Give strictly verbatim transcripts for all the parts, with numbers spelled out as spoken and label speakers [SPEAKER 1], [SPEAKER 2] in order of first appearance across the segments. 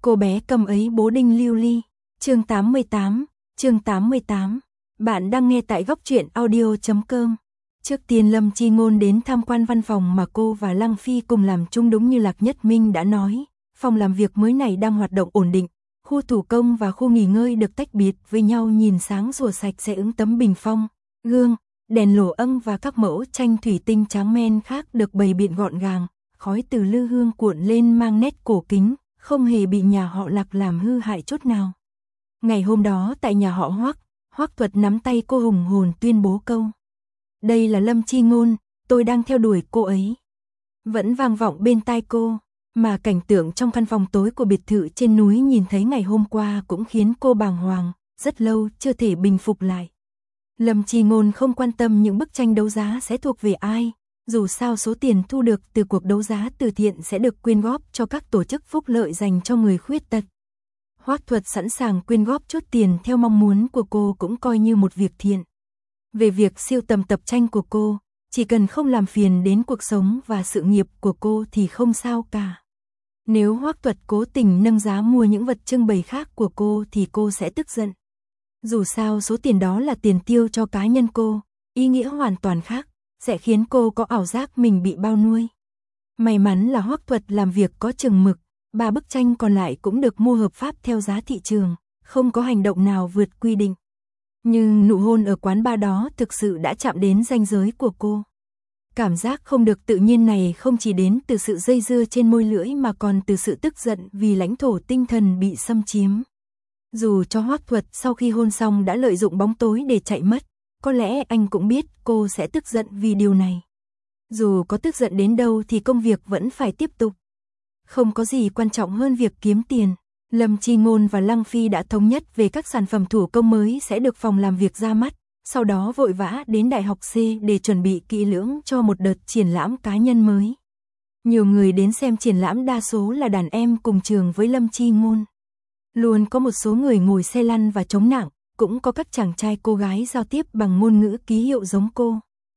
[SPEAKER 1] Cô bé cầm ấy bố đinh lưu ly. Chương tám mươi tám, chương tám mươi tám. Bạn đang nghe tại góc truyện audio chấm com. Trước tiên Lâm Chi Ngôn đến tham quan văn phòng mà cô và Lăng Phi cùng làm chung, đúng như Lạc Nhất Minh đã nói, phòng làm việc mới này đang hoạt động ổn định, khu thủ công và khu nghỉ ngơi được tách biệt với nhau, nhìn sáng sủa sạch sẽ, ứng tấm bình phong, gương, đèn lồ âng và các mẫu tranh thủy tinh trắng men khác được bày biện gọn gàng, khói từ lư hương cuộn lên mang nét cổ kính, không hề bị nhà họ Lạc làm hư hại chút nào. Ngày hôm đó tại nhà họ Hoắc, Hoắc Thuật nắm tay cô hùng hồn tuyên bố câu: "Đây là Lâm Chi Ngôn, tôi đang theo đuổi cô ấy." Vẫn vang vọng bên tai cô, mà cảnh tượng trong căn phòng tối của biệt thự trên núi nhìn thấy ngày hôm qua cũng khiến cô bàng hoàng, rất lâu chưa thể bình phục lại. Lâm Chi Ngôn không quan tâm những bức tranh đấu giá sẽ thuộc về ai, dù sao số tiền thu được từ cuộc đấu giá từ thiện sẽ được quyên góp cho các tổ chức phúc lợi dành cho người khuyết tật. Hoắc Thuật sẵn sàng quyên góp chút tiền theo mong muốn của cô cũng coi như một việc thiện. Về việc siêu tầm tập tranh của cô, chỉ cần không làm phiền đến cuộc sống và sự nghiệp của cô thì không sao cả. Nếu Hoắc Thuật cố tình nâng giá mua những vật trưng bày khác của cô thì cô sẽ tức giận. Dù sao số tiền đó là tiền tiêu cho cá nhân cô, ý nghĩa hoàn toàn khác, sẽ khiến cô có ảo giác mình bị bao nuôi. May mắn là Hoắc Thuật làm việc có chừng mực, ba bức tranh còn lại cũng được mua hợp pháp theo giá thị trường, không có hành động nào vượt quy định. Nhưng nụ hôn ở quán bar đó thực sự đã chạm đến ranh giới của cô. Cảm giác không được tự nhiên này không chỉ đến từ sự dây dưa trên môi lưỡi mà còn từ sự tức giận vì lãnh thổ tinh thần bị xâm chiếm. Dù cho Hoắc Thuật sau khi hôn xong đã lợi dụng bóng tối để chạy mất, có lẽ anh cũng biết cô sẽ tức giận vì điều này. Dù có tức giận đến đâu thì công việc vẫn phải tiếp tục. Không có gì quan trọng hơn việc kiếm tiền. Lâm Chi Ngôn và Lăng Phi đã thống nhất về các sản phẩm thủ công mới sẽ được phòng làm việc ra mắt, sau đó vội vã đến Đại học C để chuẩn bị kỹ lưỡng cho một đợt triển lãm cá nhân mới. Nhiều người đến xem triển lãm đa số là đàn em cùng trường với Lâm Chi Ngôn. Luôn có một số người ngồi xe lăn và chống nạng, cũng có các chàng trai cô gái giao tiếp bằng ngôn ngữ ký hiệu giống cô.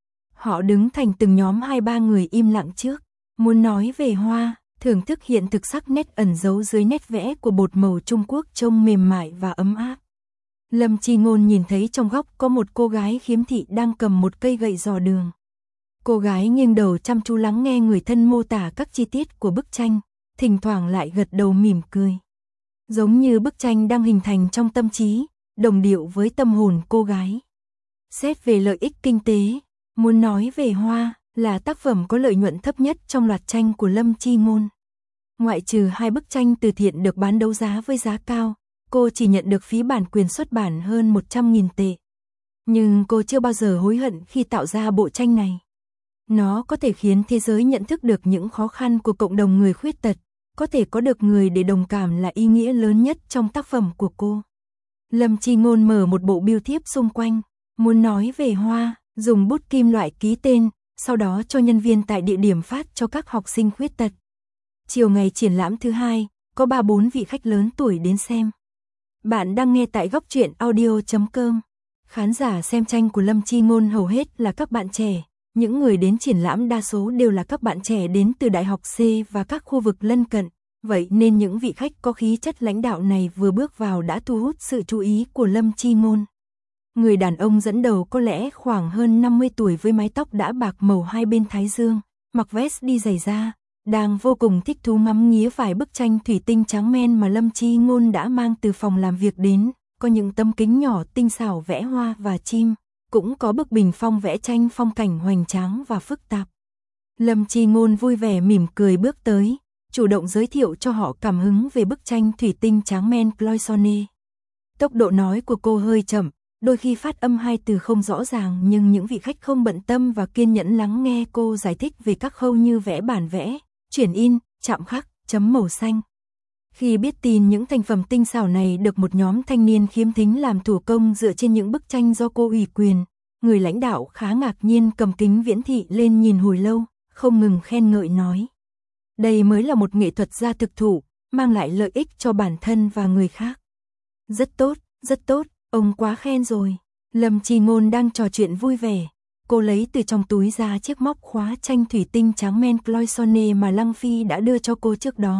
[SPEAKER 1] Họ đứng thành từng nhóm hai ba người im lặng trước, muốn nói về hoa, thưởng thức hiện thực sắc nét ẩn giấu dưới nét vẽ của bột màu Trung Quốc trông mềm mại và ấm áp. Lâm Chi Ngôn nhìn thấy trong góc có một cô gái khiếm thị đang cầm một cây gậy dò đường. Cô gái nghiêng đầu chăm chú lắng nghe người thân mô tả các chi tiết của bức tranh, thỉnh thoảng lại gật đầu mỉm cười. Giống như bức tranh đang hình thành trong tâm trí, đồng điệu với tâm hồn cô gái. Xét về lợi ích kinh tế, muốn nói về hoa là tác phẩm có lợi nhuận thấp nhất trong loạt tranh của Lâm Chi Ngôn. Ngoại trừ hai bức tranh từ thiện được bán đấu giá với giá cao, cô chỉ nhận được phí bản quyền xuất bản hơn một trăm nghìn tệ. Nhưng cô chưa bao giờ hối hận khi tạo ra bộ tranh này. Nó có thể khiến thế giới nhận thức được những khó khăn của cộng đồng người khuyết tật, có thể có được người để đồng cảm là ý nghĩa lớn nhất trong tác phẩm của cô. Lâm Chi Ngôn mở một bộ bưu thiếp xung quanh, muốn nói về hoa, dùng bút kim loại ký tên, sau đó cho nhân viên tại địa điểm phát cho các học sinh khuyết tật. Chiều ngày triển lãm thứ hai, có ba bốn vị khách lớn tuổi đến xem. Bạn đang nghe tại góc truyện audio chấm com. Khán giả xem tranh của Lâm Chi Ngôn hầu hết là các bạn trẻ. Những người đến triển lãm đa số đều là các bạn trẻ đến từ Đại học C và các khu vực lân cận. Vậy nên những vị khách có khí chất lãnh đạo này vừa bước vào đã thu hút sự chú ý của Lâm Chi Ngôn. Người đàn ông dẫn đầu có lẽ khoảng hơn năm mươi tuổi với mái tóc đã bạc màu hai bên thái dương, mặc vest đi giày da, đang vô cùng thích thú ngắm nghía vài bức tranh thủy tinh trắng men mà Lâm Chi Ngôn đã mang từ phòng làm việc đến, có những tấm kính nhỏ tinh xảo vẽ hoa và chim, cũng có bức bình phong vẽ tranh phong cảnh hoành tráng và phức tạp. Lâm Chi Ngôn vui vẻ mỉm cười bước tới, chủ động giới thiệu cho họ cảm hứng về bức tranh thủy tinh trắng men Cloisonne. Tốc độ nói của cô hơi chậm, đôi khi phát âm hai từ không rõ ràng, nhưng những vị khách không bận tâm và kiên nhẫn lắng nghe cô giải thích về các khâu như vẽ bản vẽ, chuyển in, chạm khắc, chấm màu xanh. Khi biết tin những thành phẩm tinh xảo này được một nhóm thanh niên khiếm thính làm thủ công dựa trên những bức tranh do cô ủy quyền, người lãnh đạo khá ngạc nhiên cầm kính viễn thị lên nhìn hồi lâu, không ngừng khen ngợi nói: "Đây mới là một nghệ thuật gia thực thụ, mang lại lợi ích cho bản thân và người khác." "Rất tốt, rất tốt, ông quá khen rồi." Lâm Chi Ngôn đang trò chuyện vui vẻ. Cô lấy từ trong túi ra chiếc móc khóa tranh thủy tinh trắng men Cloisonne mà Lăng Phi đã đưa cho cô trước đó.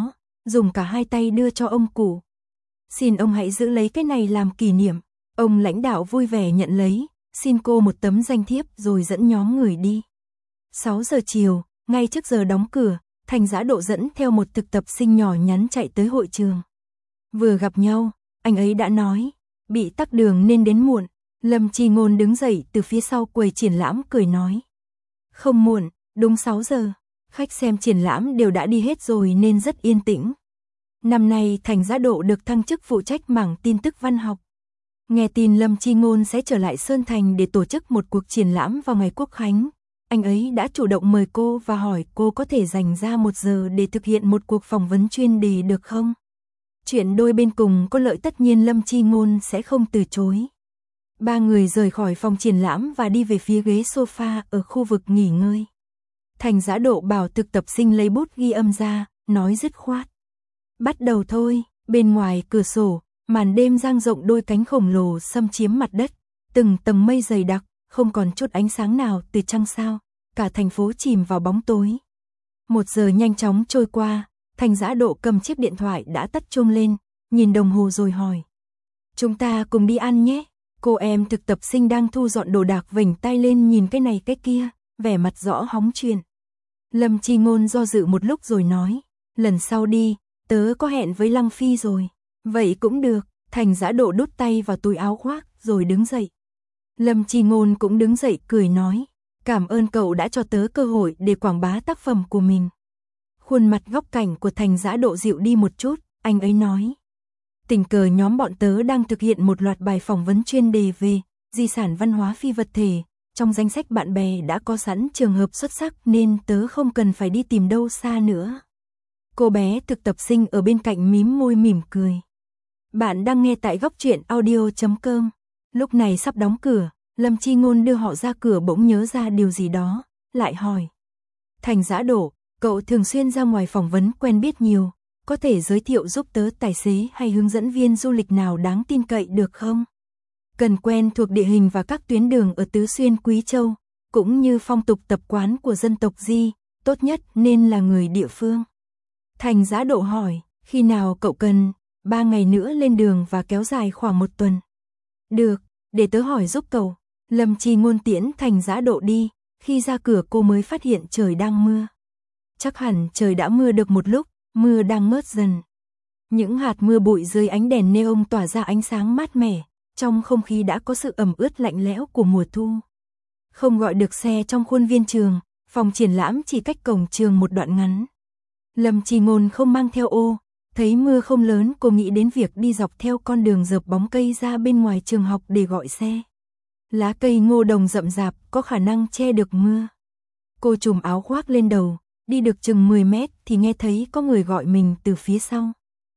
[SPEAKER 1] dùng cả hai tay đưa cho ông cụ. Xin ông hãy giữ lấy cái này làm kỷ niệm. Ông lãnh đạo vui vẻ nhận lấy, xin cô một tấm danh thiếp rồi dẫn nhóm người đi. sáu giờ chiều, ngay trước giờ đóng cửa, Thành Giã Độ dẫn theo một thực tập sinh nhỏ nhắn chạy tới hội trường. Vừa gặp nhau, anh ấy đã nói, bị tắc đường nên đến muộn. Lâm Chi Ngôn đứng dậy từ phía sau quầy triển lãm cười nói. Không muộn, đúng sáu giờ, khách xem triển lãm đều đã đi hết rồi nên rất yên tĩnh. Năm nay Thành Giã Độ được thăng chức phụ trách mảng tin tức văn học. Nghe tin Lâm Chi Ngôn sẽ trở lại Sơn Thành để tổ chức một cuộc triển lãm vào ngày Quốc Khánh, anh ấy đã chủ động mời cô và hỏi cô có thể dành ra một giờ để thực hiện một cuộc phỏng vấn chuyên đề được không? Chuyện đôi bên cùng có lợi tất nhiên Lâm Chi Ngôn sẽ không từ chối. Ba người rời khỏi phòng triển lãm và đi về phía ghế sofa ở khu vực nghỉ ngơi. Thành Giã Độ bảo thực tập sinh lấy bút ghi âm ra, nói dứt khoát. Bắt đầu thôi, bên ngoài cửa sổ, màn đêm dang rộng đôi cánh khổng lồ xâm chiếm mặt đất, từng tầng mây dày đặc, không còn chút ánh sáng nào từ trăng sao, cả thành phố chìm vào bóng tối. Một giờ nhanh chóng trôi qua, Thành Giã Độ cầm chiếc điện thoại đã tắt chuông lên, nhìn đồng hồ rồi hỏi. Chúng ta cùng đi ăn nhé. Cô em thực tập sinh đang thu dọn đồ đạc vểnh tay lên nhìn cái này cái kia, vẻ mặt rõ hóng chuyện. Lâm Chi Ngôn do dự một lúc rồi nói, lần sau đi, tớ có hẹn với Lăng Phi rồi. Vậy cũng được, Thành Giã Độ đút tay vào túi áo khoác rồi đứng dậy. Lâm Chi Ngôn cũng đứng dậy cười nói, cảm ơn cậu đã cho tớ cơ hội để quảng bá tác phẩm của mình. Khuôn mặt góc cạnh của Thành Giã Độ dịu đi một chút, anh ấy nói. Tình cờ nhóm bọn tớ đang thực hiện một loạt bài phỏng vấn chuyên đề về di sản văn hóa phi vật thể. Trong danh sách bạn bè đã có sẵn trường hợp xuất sắc nên tớ không cần phải đi tìm đâu xa nữa. Cô bé thực tập sinh ở bên cạnh mím môi mỉm cười. Bạn đang nghe tại góc truyện audio chấm com. Lúc này sắp đóng cửa, Lâm Chi Ngôn đưa họ ra cửa bỗng nhớ ra điều gì đó, lại hỏi. Thành Giã Độ, cậu thường xuyên ra ngoài phỏng vấn quen biết nhiều, có thể giới thiệu giúp tớ tài xế hay hướng dẫn viên du lịch nào đáng tin cậy được không? Cần quen thuộc địa hình và các tuyến đường ở Tứ Xuyên Quý Châu, cũng như phong tục tập quán của dân tộc Di, tốt nhất nên là người địa phương. Thành Giã Độ hỏi, khi nào cậu cần? Ba ngày nữa lên đường và kéo dài khoảng một tuần. Được, để tớ hỏi giúp cậu. Lâm Chi Ngôn tiễn Thành Giã Độ đi, khi ra cửa cô mới phát hiện trời đang mưa. Chắc hẳn trời đã mưa được một lúc, mưa đang ngớt dần. Những hạt mưa bụi dưới ánh đèn neon tỏa ra ánh sáng mát mẻ, trong không khí đã có sự ẩm ướt lạnh lẽo của mùa thu. Không gọi được xe trong khuôn viên trường, phòng triển lãm chỉ cách cổng trường một đoạn ngắn. Lâm Chi Ngôn không mang theo ô, thấy mưa không lớn cô nghĩ đến việc đi dọc theo con đường dợp bóng cây ra bên ngoài trường học để gọi xe. Lá cây ngô đồng rậm rạp có khả năng che được mưa. Cô trùm áo khoác lên đầu, đi được chừng mười mét thì nghe thấy có người gọi mình từ phía sau.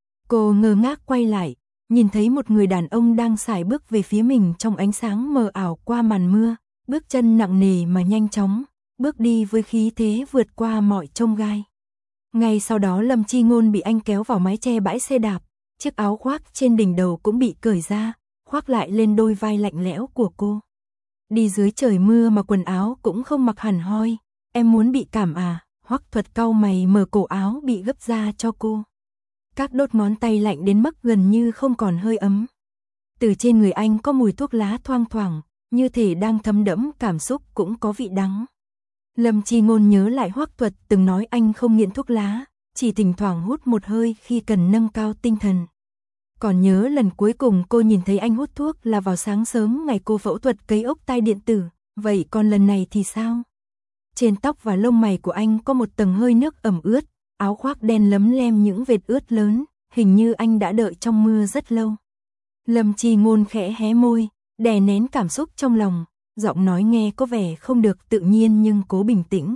[SPEAKER 1] Cô ngơ ngác quay lại, nhìn thấy một người đàn ông đang sải bước về phía mình trong ánh sáng mờ ảo qua màn mưa, bước chân nặng nề mà nhanh chóng, bước đi với khí thế vượt qua mọi chông gai. Ngay sau đó Lâm Chi Ngôn bị anh kéo vào mái che bãi xe đạp, chiếc áo khoác trên đỉnh đầu cũng bị cởi ra, khoác lại lên đôi vai lạnh lẽo của cô. Đi dưới trời mưa mà quần áo cũng không mặc hẳn hoi, em muốn bị cảm à? Hoắc Thuật cau mày mở cổ áo bị gấp ra cho cô. Các đốt ngón tay lạnh đến mức gần như không còn hơi ấm. Từ trên người anh có mùi thuốc lá thoang thoảng, như thể đang thấm đẫm cảm xúc cũng có vị đắng. Lâm Chi Ngôn nhớ lại Hoắc Thuật từng nói anh không nghiện thuốc lá, chỉ thỉnh thoảng hút một hơi khi cần nâng cao tinh thần. Còn nhớ lần cuối cùng cô nhìn thấy anh hút thuốc là vào sáng sớm ngày cô phẫu thuật cấy ốc tai điện tử, vậy còn lần này thì sao? Trên tóc và lông mày của anh có một tầng hơi nước ẩm ướt, áo khoác đen lấm lem những vệt ướt lớn, hình như anh đã đợi trong mưa rất lâu. Lâm Chi Ngôn khẽ hé môi, đè nén cảm xúc trong lòng, giọng nói nghe có vẻ không được tự nhiên nhưng cố bình tĩnh.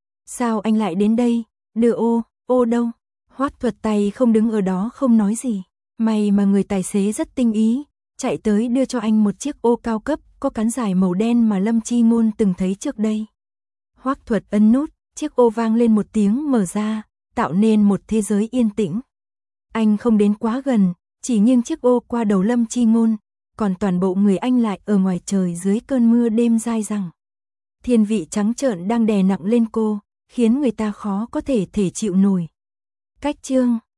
[SPEAKER 1] Sao anh lại đến đây? Đưa ô, ô đâu? Hoắc Thuật tay không đứng ở đó không nói gì. May mà người tài xế rất tinh ý, chạy tới đưa cho anh một chiếc ô cao cấp có cán dài màu đen mà Lâm Chi Ngôn từng thấy trước đây. Hoắc Thuật ấn nút, chiếc ô vang lên một tiếng mở ra, tạo nên một thế giới yên tĩnh. Anh không đến quá gần, chỉ nghiêng chiếc ô qua đầu Lâm Chi Ngôn, còn toàn bộ người anh lại ở ngoài trời dưới cơn mưa đêm dai dẳng. Thiên vị trắng trợn đang đè nặng lên cô, khiến người ta khó có thể thể chịu nổi. Cách chương